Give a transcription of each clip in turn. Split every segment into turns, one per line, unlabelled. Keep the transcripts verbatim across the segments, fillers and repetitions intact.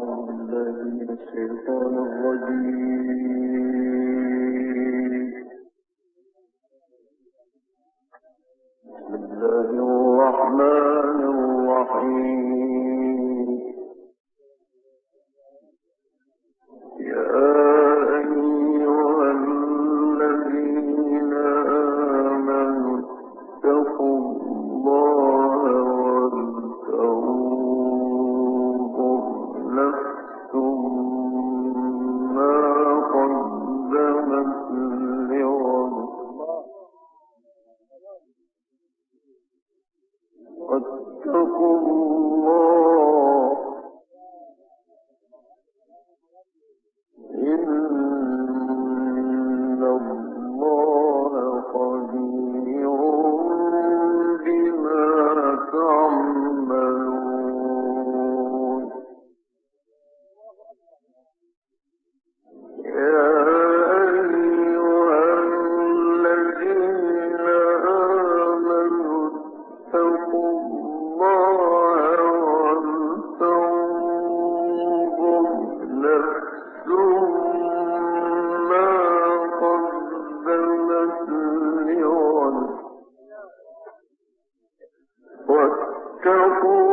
أعوذ بالله من الشيطان الرجيم. بسم الله الرحمن الرحيم. يا أيها الذين آمنوا اتقوا الله ولتنظر نفس ما قدمت لغد واتقوا الله إن الله خبير بما تعملون. يا أيها الذين آمنوا اتقوا الله ولتنظر نفس ما قدمت لغد واتقوا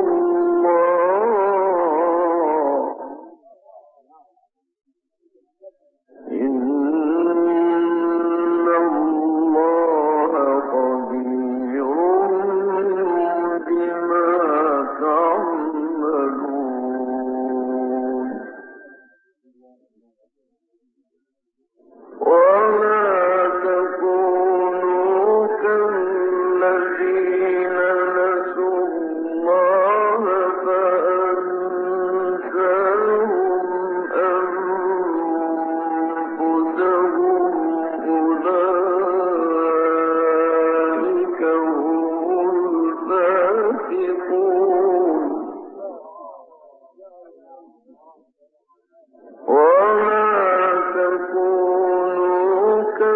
الله إن الله خبير بما تعملون. ولا تكونوا كالذين نسوا الله فأنساهم أنفسهم أولئك هم الفاسقون. ولا تكونوا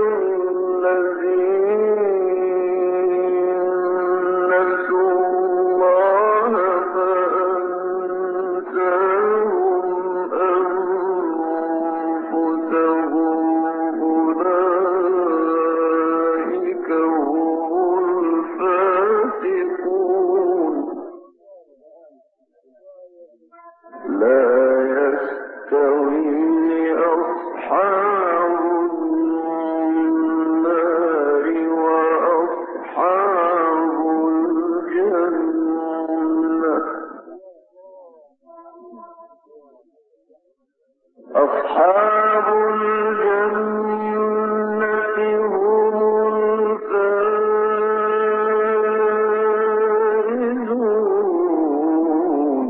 كالذين نسوا الله فأنساهم أنفسهم أولئك هم الفاسقون. لا يستوي أصحاب النار وأصحاب الجنة. أصحاب الجنة هم الفائزون.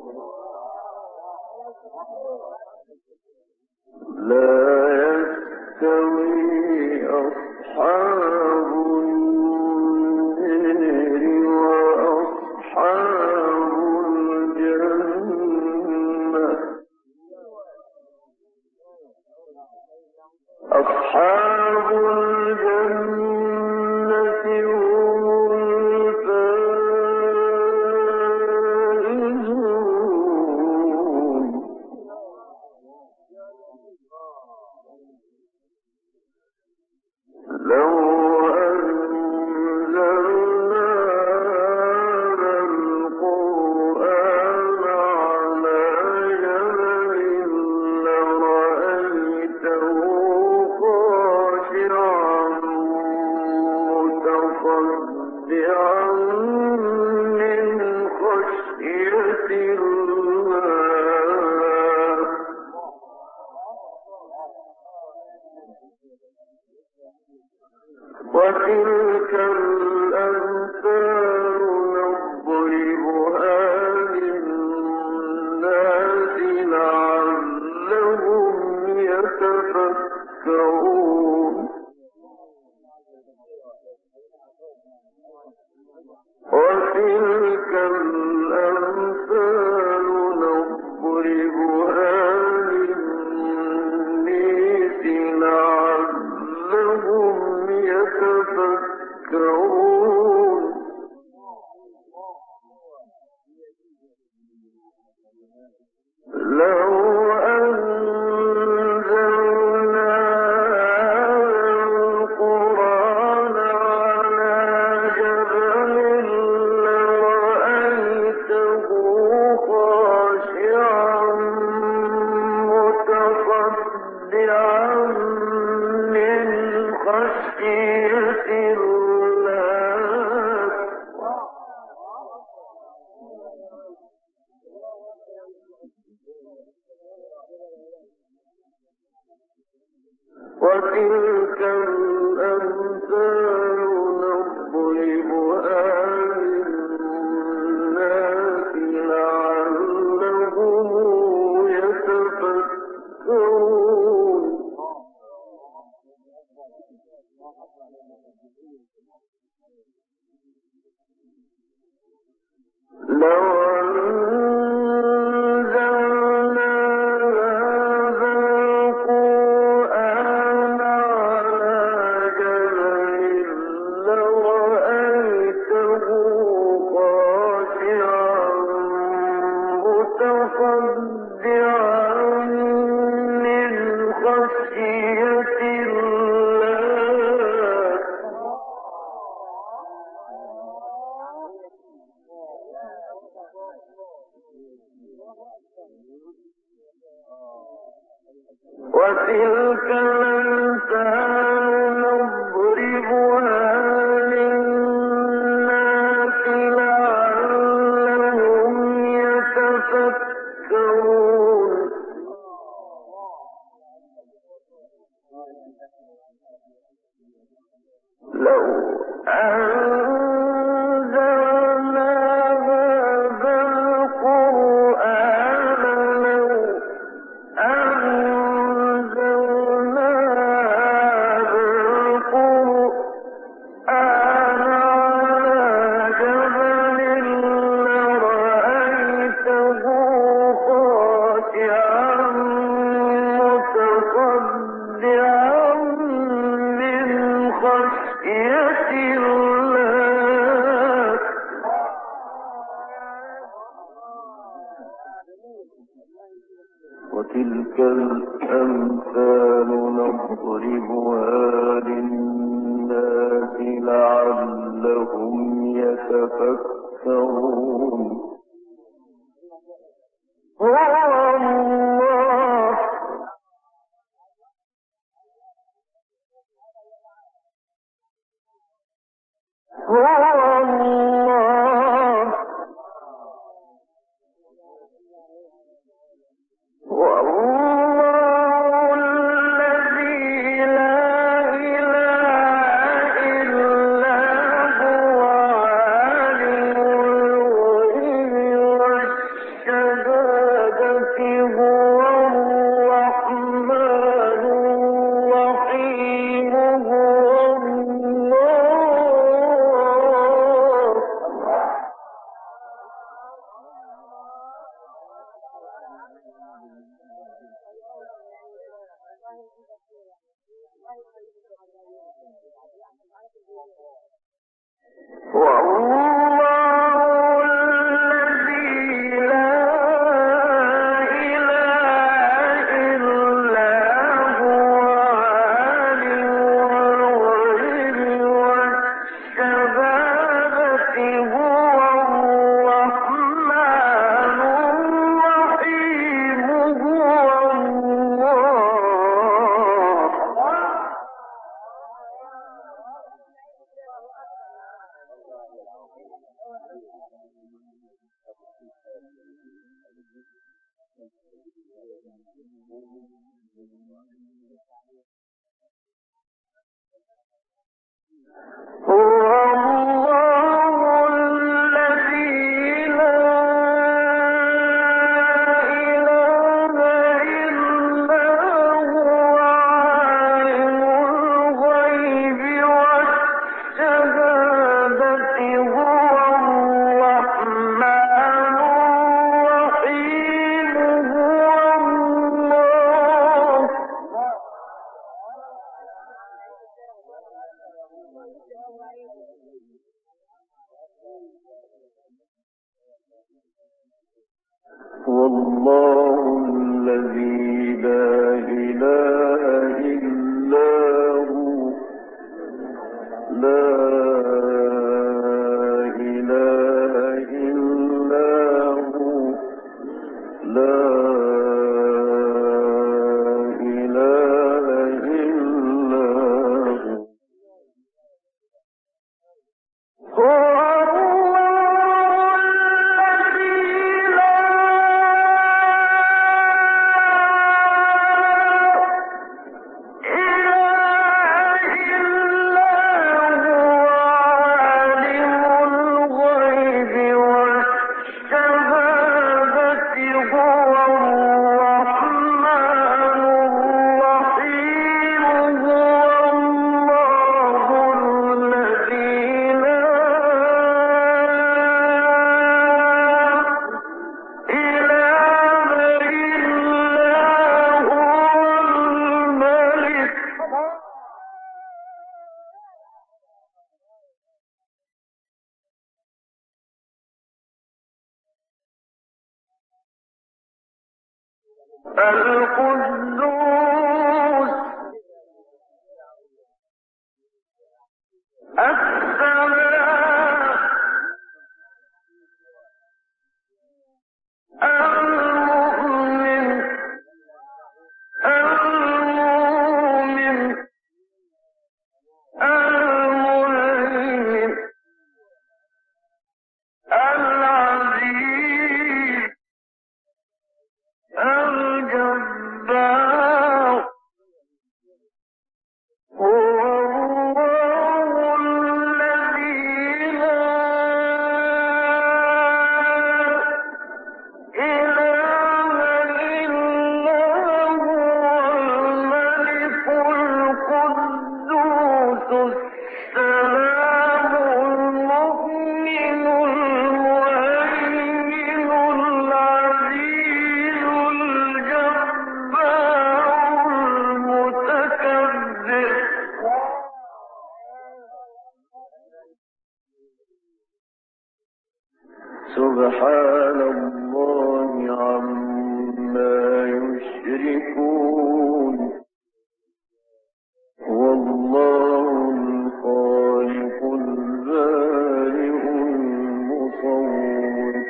لا يستوي أصحاب النار وأصحاب الجنة. أصحاب الجنة هم الفائزون. لو وتلك الأمثال نضربها للناس لعلهم يتفكرون. لو وتلك الأمثال نضربها للناس لعلهم يتفكرون. لو أنزلنا هذا القرآن لو أنزلنا هذا القرآن على جبل لرأيته خاشعا متصدعا من خشية الله. وتلك الأمثال نضربها للناس لعلهم يتفكرون. هو الله هو الله والله الذي لا إله إلا هو عالم الغيب والشهادة هو الرحمن الرحيم هو الله. والله الذي لا إله إلا هو عالم الغيب والشهادة هو الرحمن الرحيم هو الله. هو الله الذي لا إله إلا هو عالم الغيب والشهادة هو الرحمن الرحيم هو الله. القدوس السلام المؤمن المؤمن المهيمن العزيز الجبار هو الله الذي لا إله إلا هو الملك القدوس السلام المؤمن المهيمن العزيز الجبار المتكبر سبحان الله عما يشركون هو الله الخالق البارئ المصور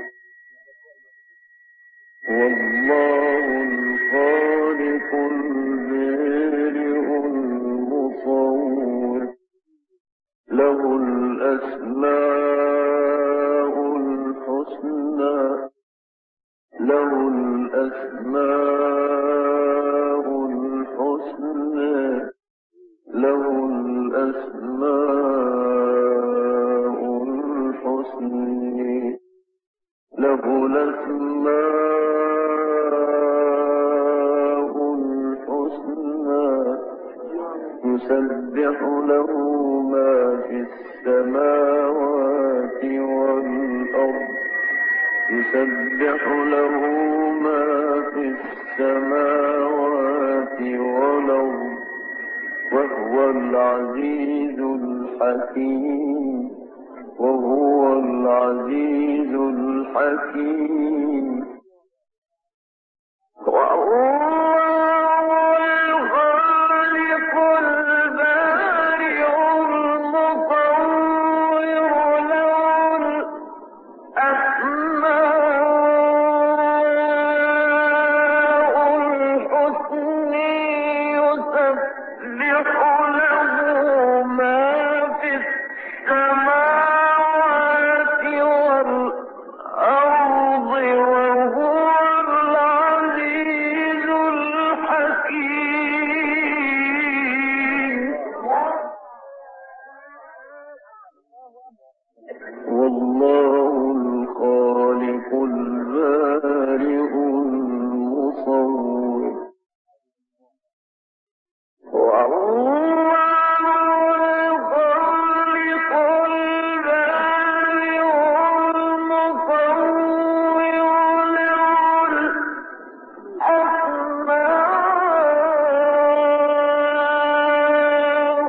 هو الله الخالق البارئ المصور له الأسماء الحسنى له الأسماء الحسنى له الأسماء الحسنى له الأسماء الحسنى يسبح له ما في السماوات والأرض يسبح له ما في السماوات والأرض وهو العزيز الحكيم وهو العزيز الحكيم وهو الخالق البارئ المصور له الأسماء الحسنى يسبح له ما في السماوات والأرض وهو العزيز الحكيم والله الخالق البارئ المصور والله الخالق البارئ المصور له الأسماء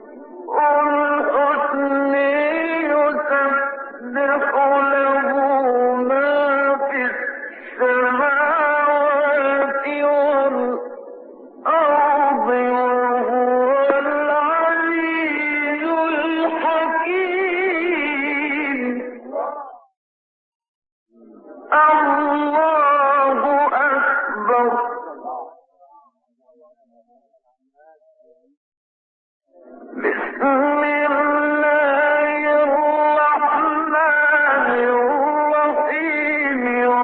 الحسنى يسبح له ما في السماوات والأرض وهو العزيز الحكيم الله أكبر بسم الله الرحمن الرحيم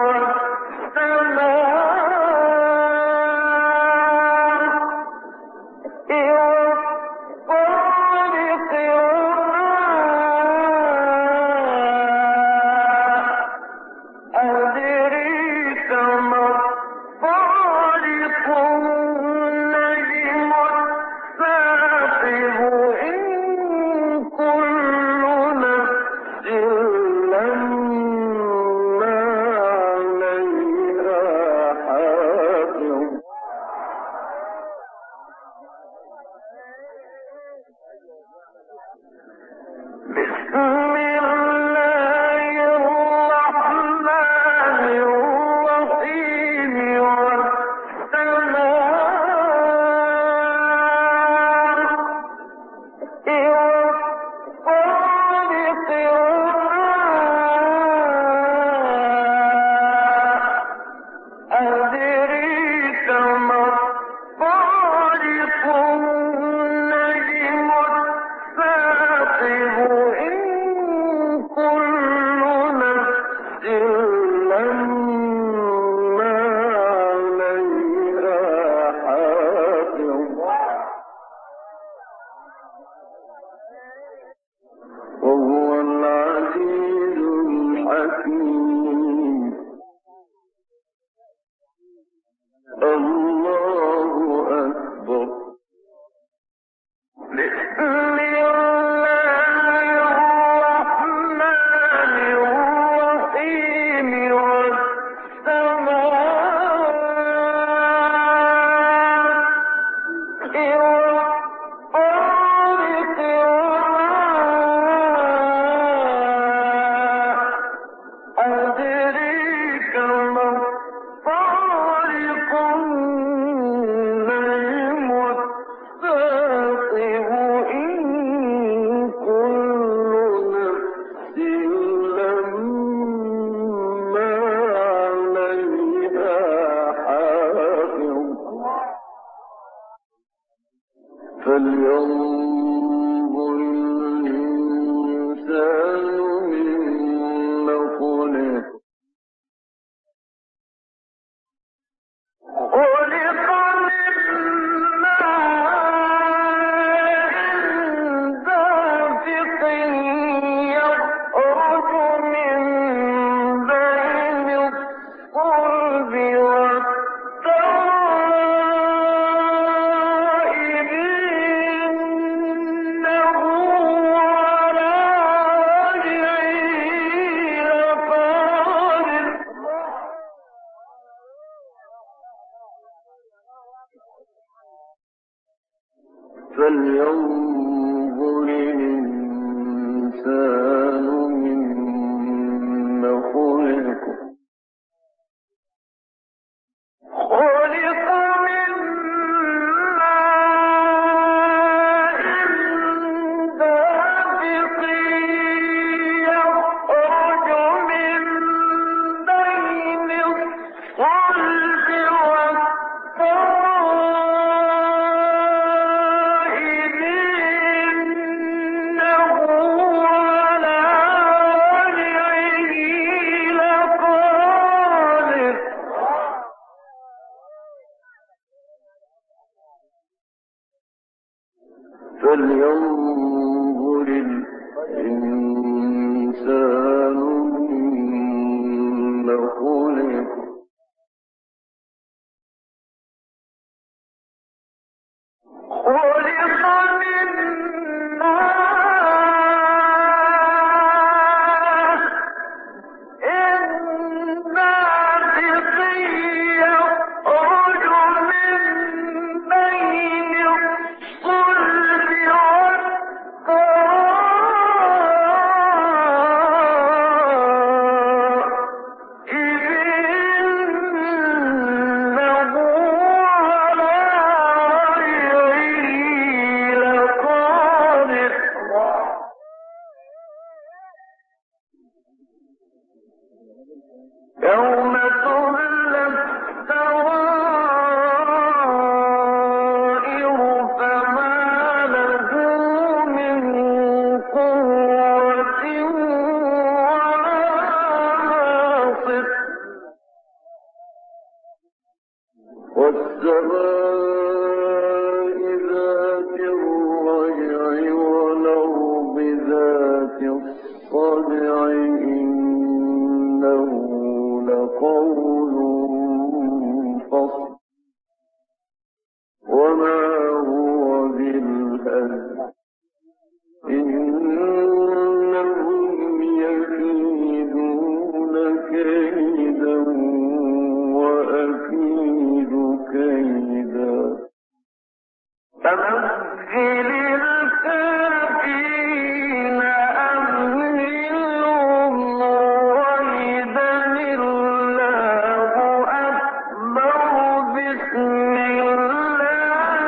والسماء والطارق وما أدريك ما الطارق النجم الثاقب إن الله أكبر. بسم فلينظر الإنسان مما خلق. خلق من ماء دافق يخرج من بين الصلب فلينظر الإنسان مما خلق. خلق من ماء دافق يخرج من بين الصلب فلينظر الإنسان مما خلق. خلق من ماء دافق يخرج من بين الصلب يوم تبلى السرائر فما له من قوة ولا ناصر. والسماء ذات الرجع والأرض ذات الصدع إنه لقول فصل وما هو بالهزل إنهم يكيدون كيدا وأكيد كيدا. فمهل الكافرين أمهلهم رويدا. الله أكبر. بسم الله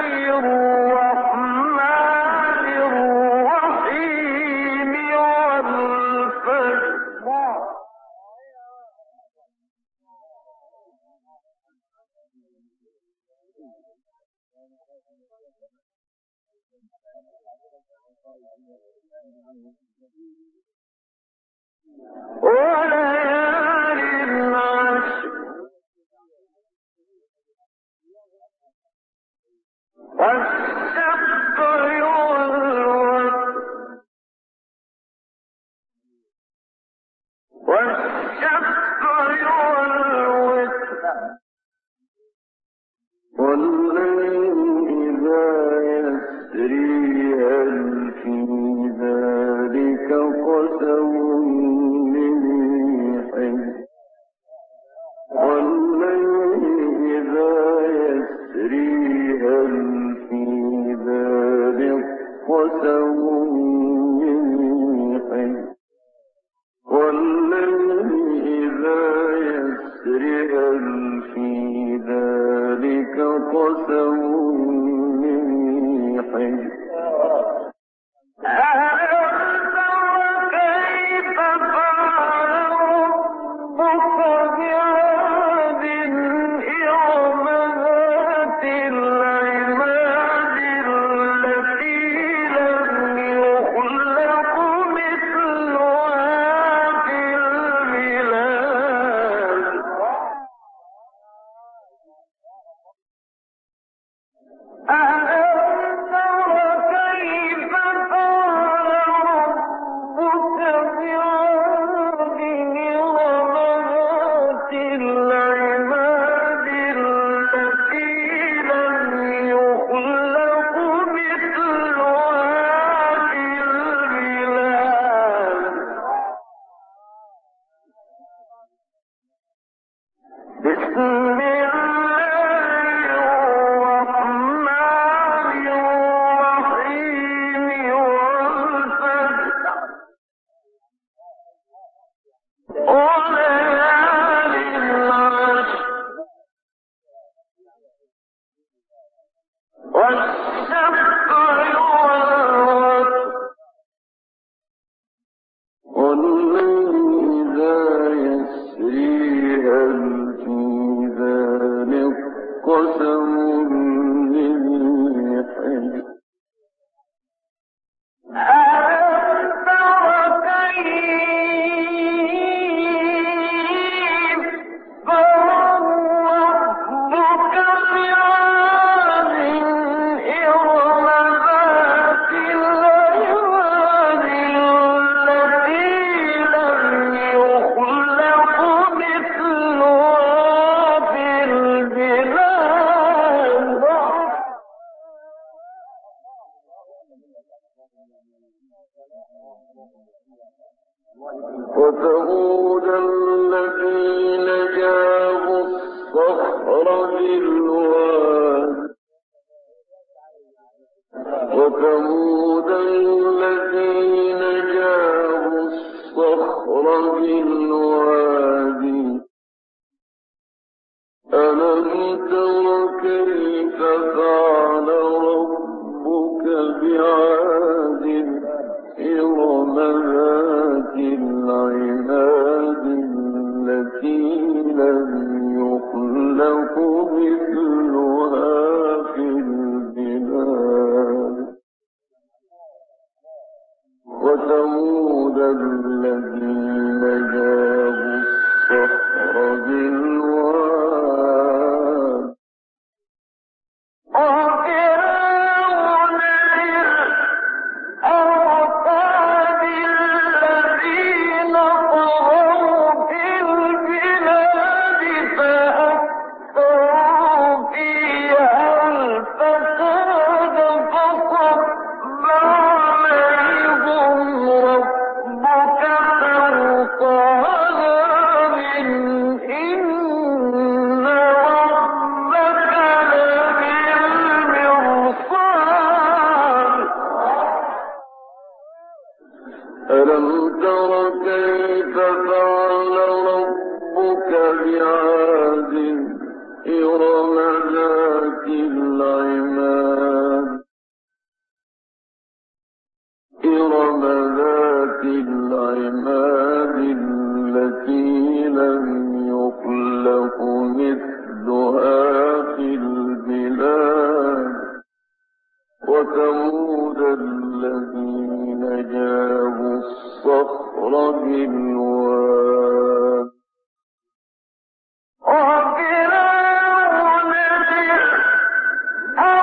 الرحمن الرحيم. والفجر. وليال عشر. والشفع والوتر. والشفع والوتر. وثمود الذين جابوا الصخر بالواد وثمود الذين جابوا الصخر بالواد ألم تر كيف فعل ربك بعاد إرم ذات العماد التي لم يخلق مثلها في البلاد وثمود الذين جابوا الصخر بالواد ألم تر كيف فعل ربك بعاد إرم ذات العماد إرم ذات العماد التي لم يخلق مثلها في البلاد وثمود الذين جابوا الصخر بالواد وفرعون ذي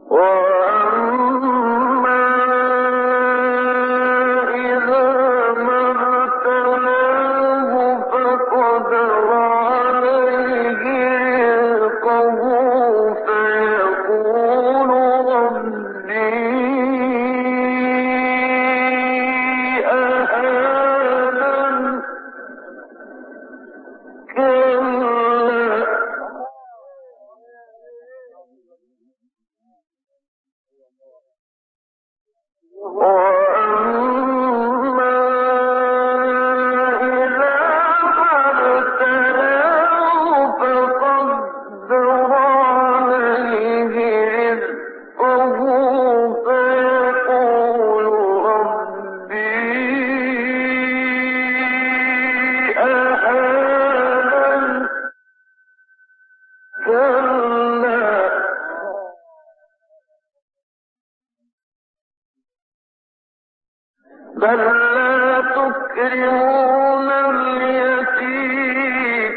بل لا تكرمون اليتيم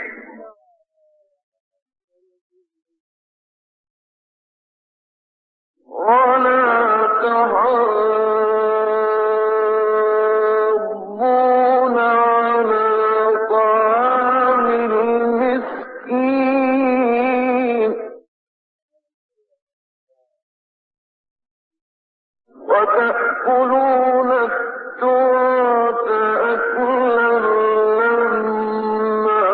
ولا تحاضون على طعام المسكين وتأكلون التراث أكلا لما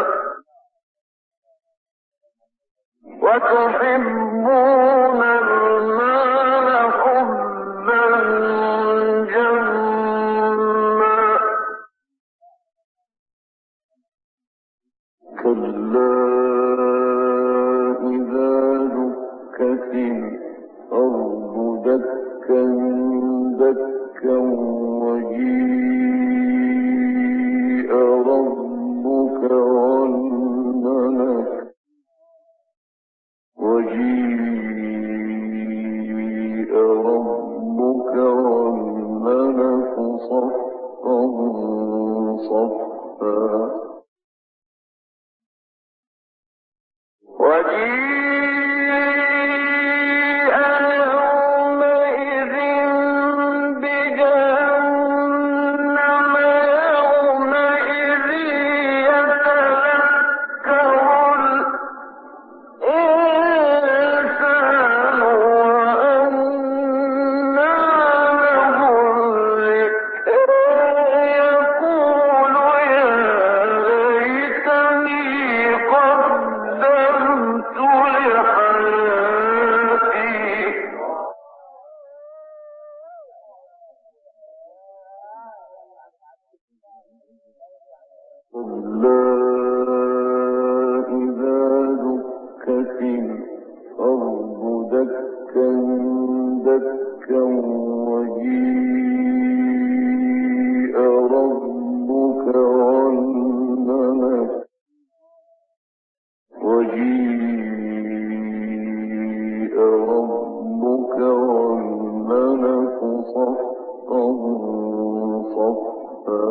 وتحبون المال حبا جما كلا إذا دكت الأرض دكا دكا وجيء ربك والملك وجيء ربك والملك صفا صفا وجيء يومئذ بجهنم يومئذ يتذكر الإنسان وأنى له الذكر يقول يا ليتني قدمت لحياتي كلا إذا دكت الأرض دكا دكا وجيء ربك والملك وجيء ربك والملك صفا صفا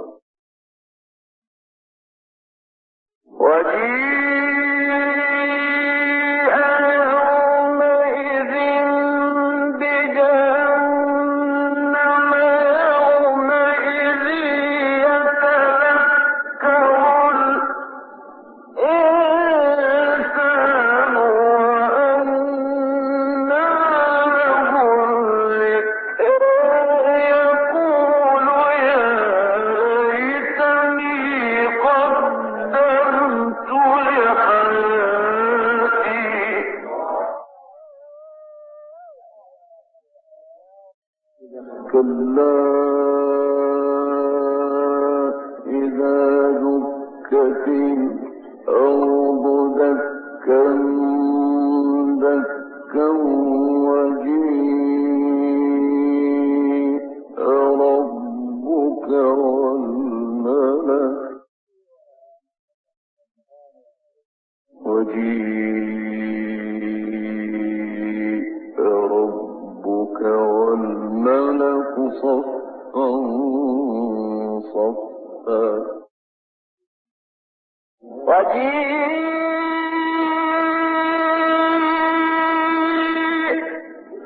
وجيء يومئذ بجهنم يومئذ يتذكر الإنسان وأنى له الذكر يقول يا ليتني قدمت لحياتي كلا إذا دكت الأرض دكا دكا وجيء ربك والملك وجيء ربك والملك صفا صفا وجيء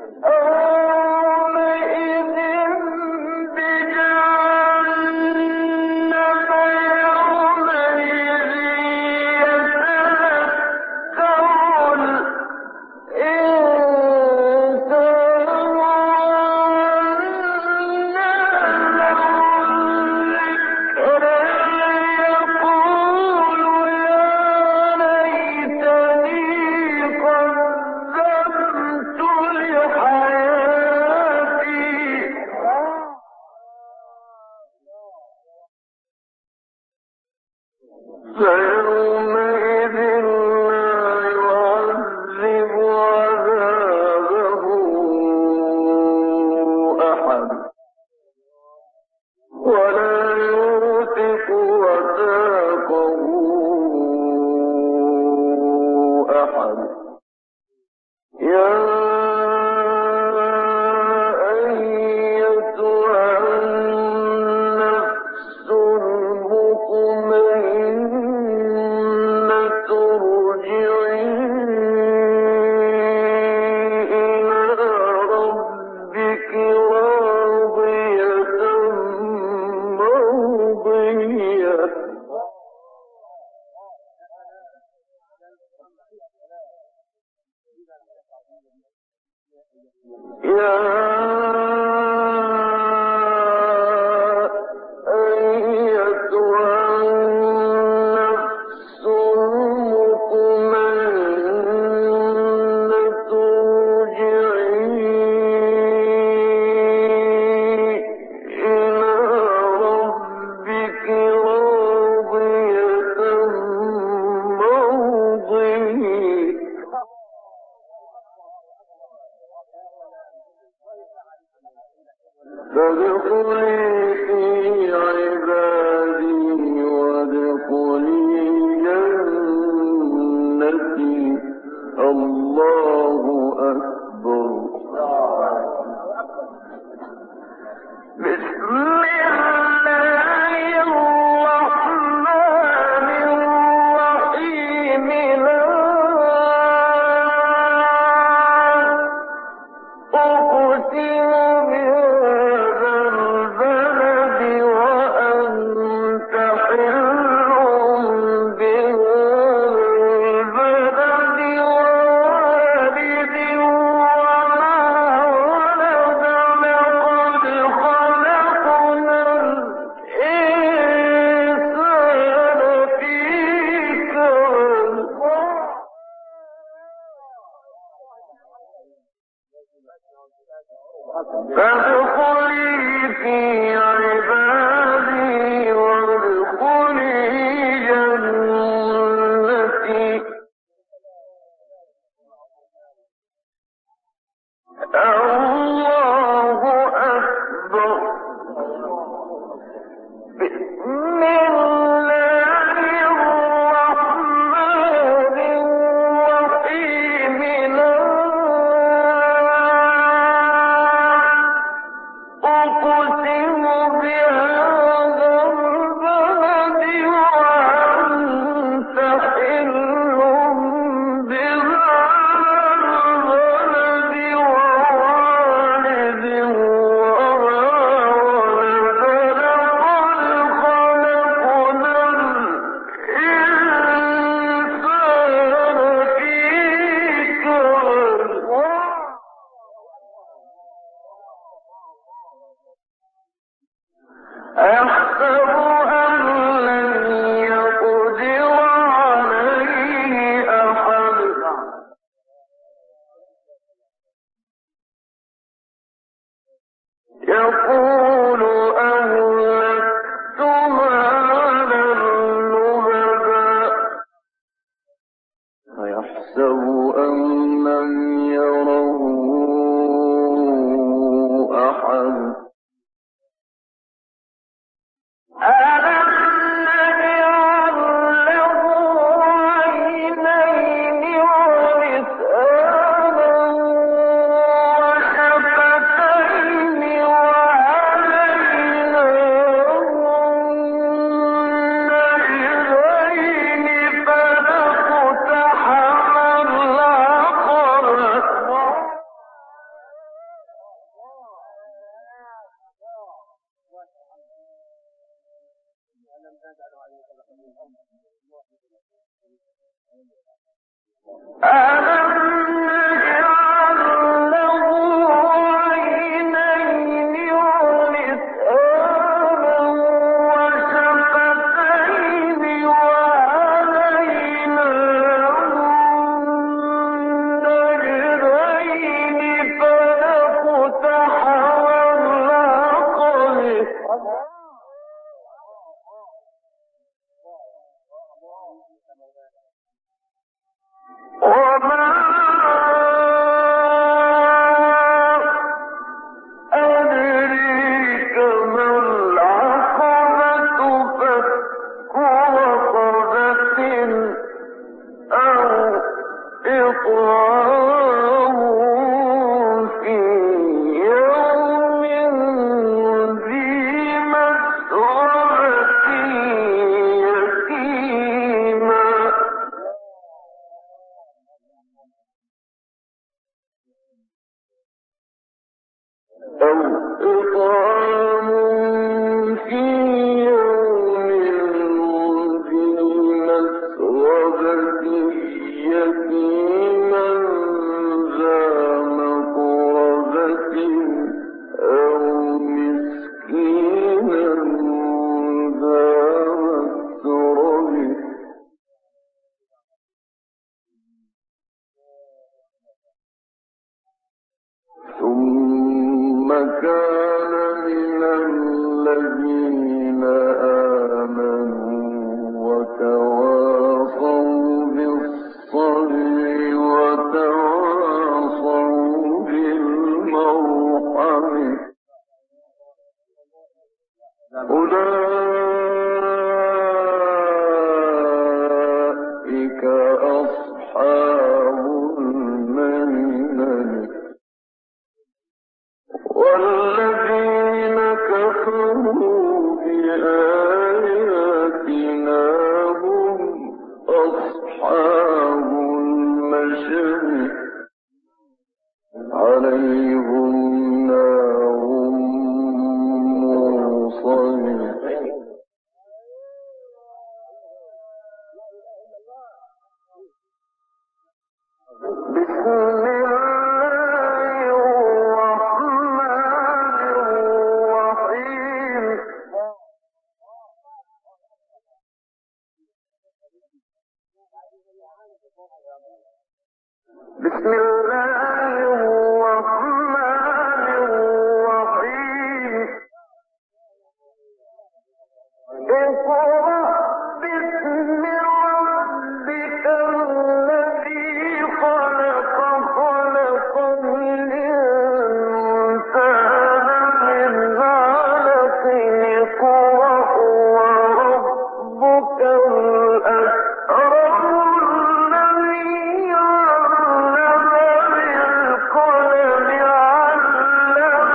يتيما ذا ثم كان من الذين آمنوا وتواصوا بالصبر وتواصوا بالمرحمة أولئك أصحاب الميمنة والذين كفروا بآياتنا هم أصحاب المشأمة عليهم نار موصدة بسم الله الرحمن الرحيم بسم الله الرحمن الرحيم اقرأ باسم ربك الذي خلق خلق الإنسان من علق اقرأ وربك الأكرم الذي علم بالقلم علم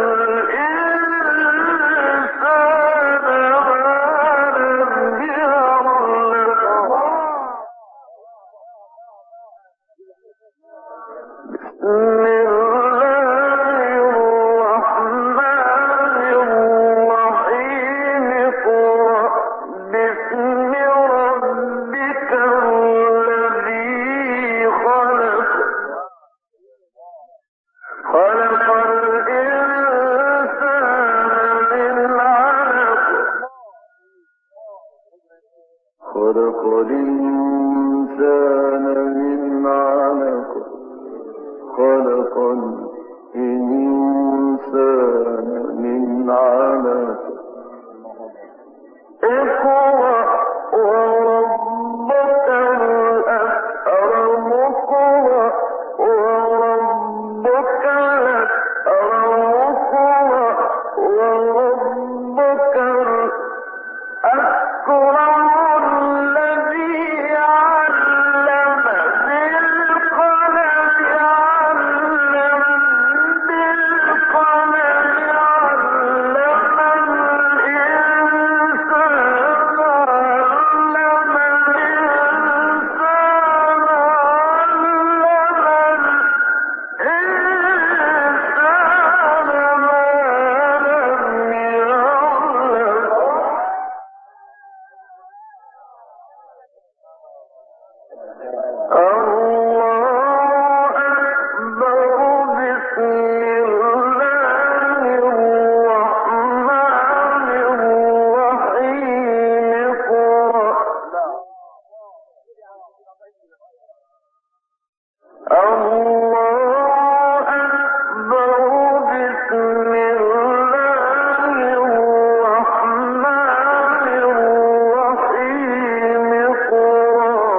الإنسان ما لم يعلم بسم الله الرحمن الرحيم اقرأ باسم ربك الذي خلق خلق الإنسان من علق خلق الإنسان من علق خلق الإنسان من علق اقرأ وربك الأكرم اقرأ وربك الأكرم اقرأ وربك الأكرم الذي علم بالقلم علم بالقلم علم الإنسان علم الإنسان علم الإنسان ما لم يعلم الله أكبر بسم الله الرحمن الرحيم اقرأ الله أكبر بسم الله الرحمن الرحيم اقرأ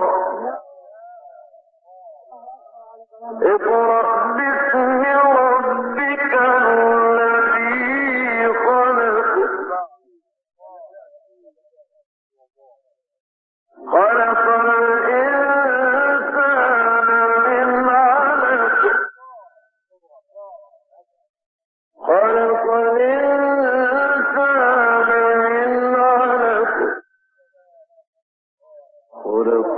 اقرأ باسم ربك الذي خلق خلق الإنسان من علق خلق الإنسان من علق خلق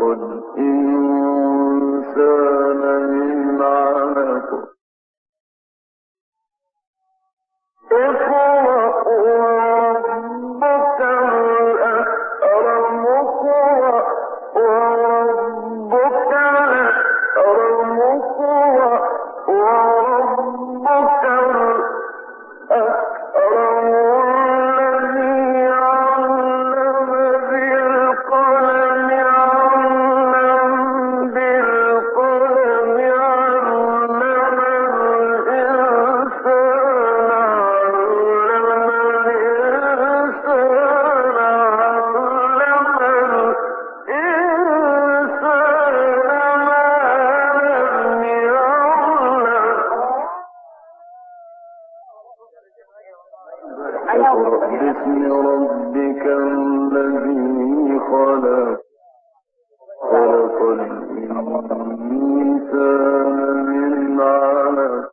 الإنسان من علق اقرأ وربك الأكرم اقرأ وربك الأكرم اقرأ وربك الأكرم الذي علم بالقلم علم بالقلم علم الإنسان باسم ربك الذي خلق خلق الإنسان من علق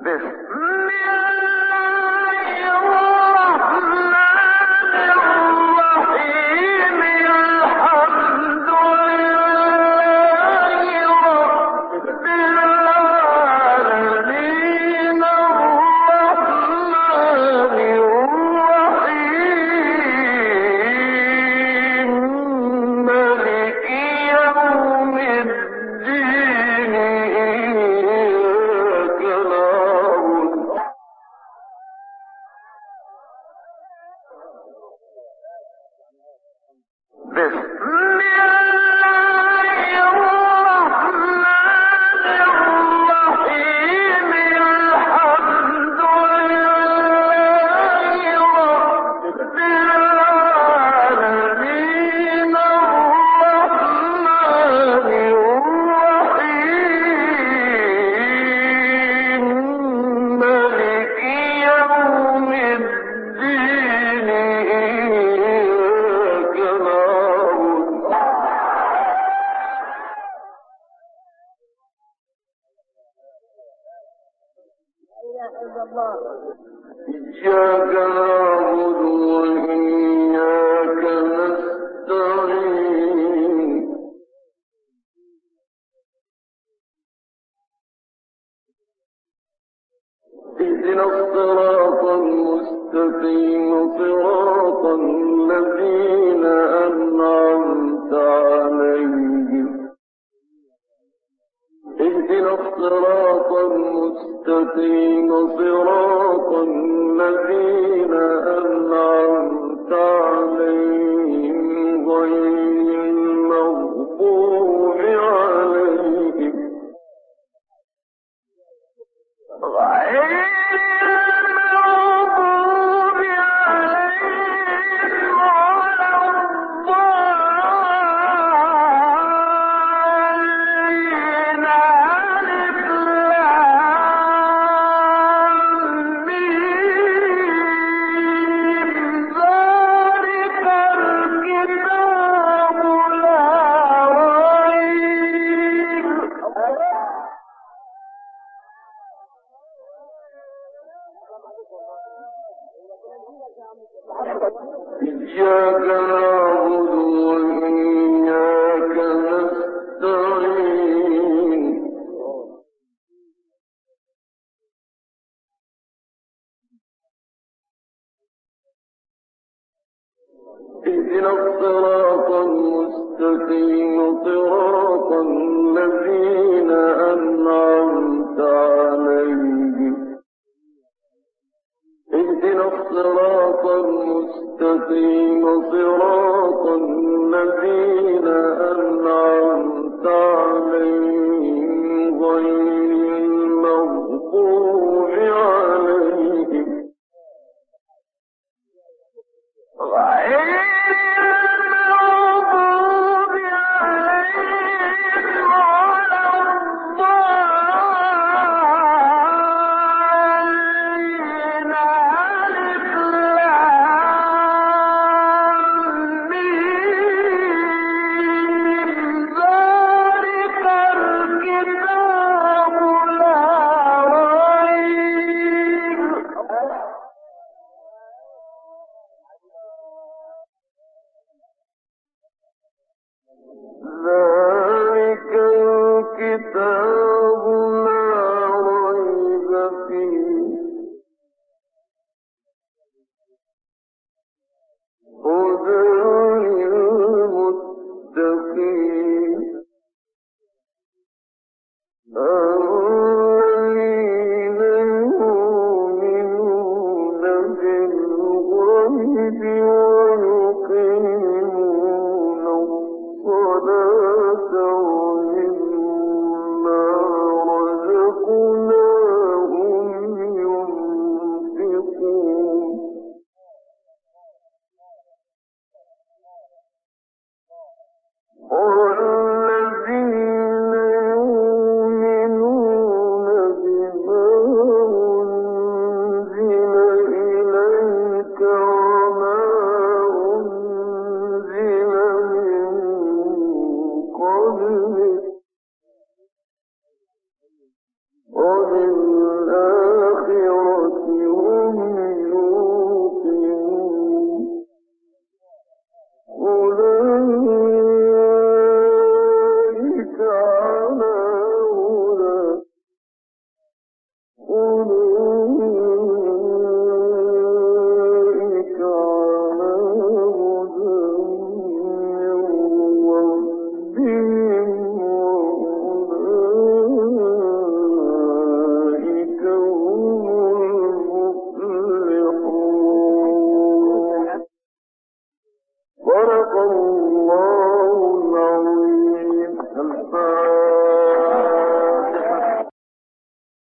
إياك نعبد وإياك نستعين اهدنا الصراط المستقيم صراط الذين أنعمت عليهم اهدنا الصراط المستقيم صراط الذين أنعمت عليهم غير المغضوب عليهم غير إياك نعبد وإياك نستعين اهدنا الصراط المستقيم صراط الذين أنعمت عليهم اهدنا الصراط المستقيم صراط الذين أنعمت عليهم غير المغضوب عليهم غير ذلك الكتاب لا ريب فيه